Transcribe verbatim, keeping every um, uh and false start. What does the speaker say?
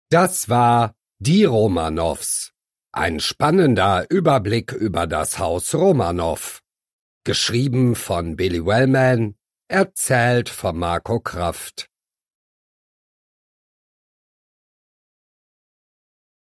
Das war Die Romanows. Ein spannender Überblick über das Haus Romanow. Geschrieben von Billy Wellman, erzählt von Marco Kraft.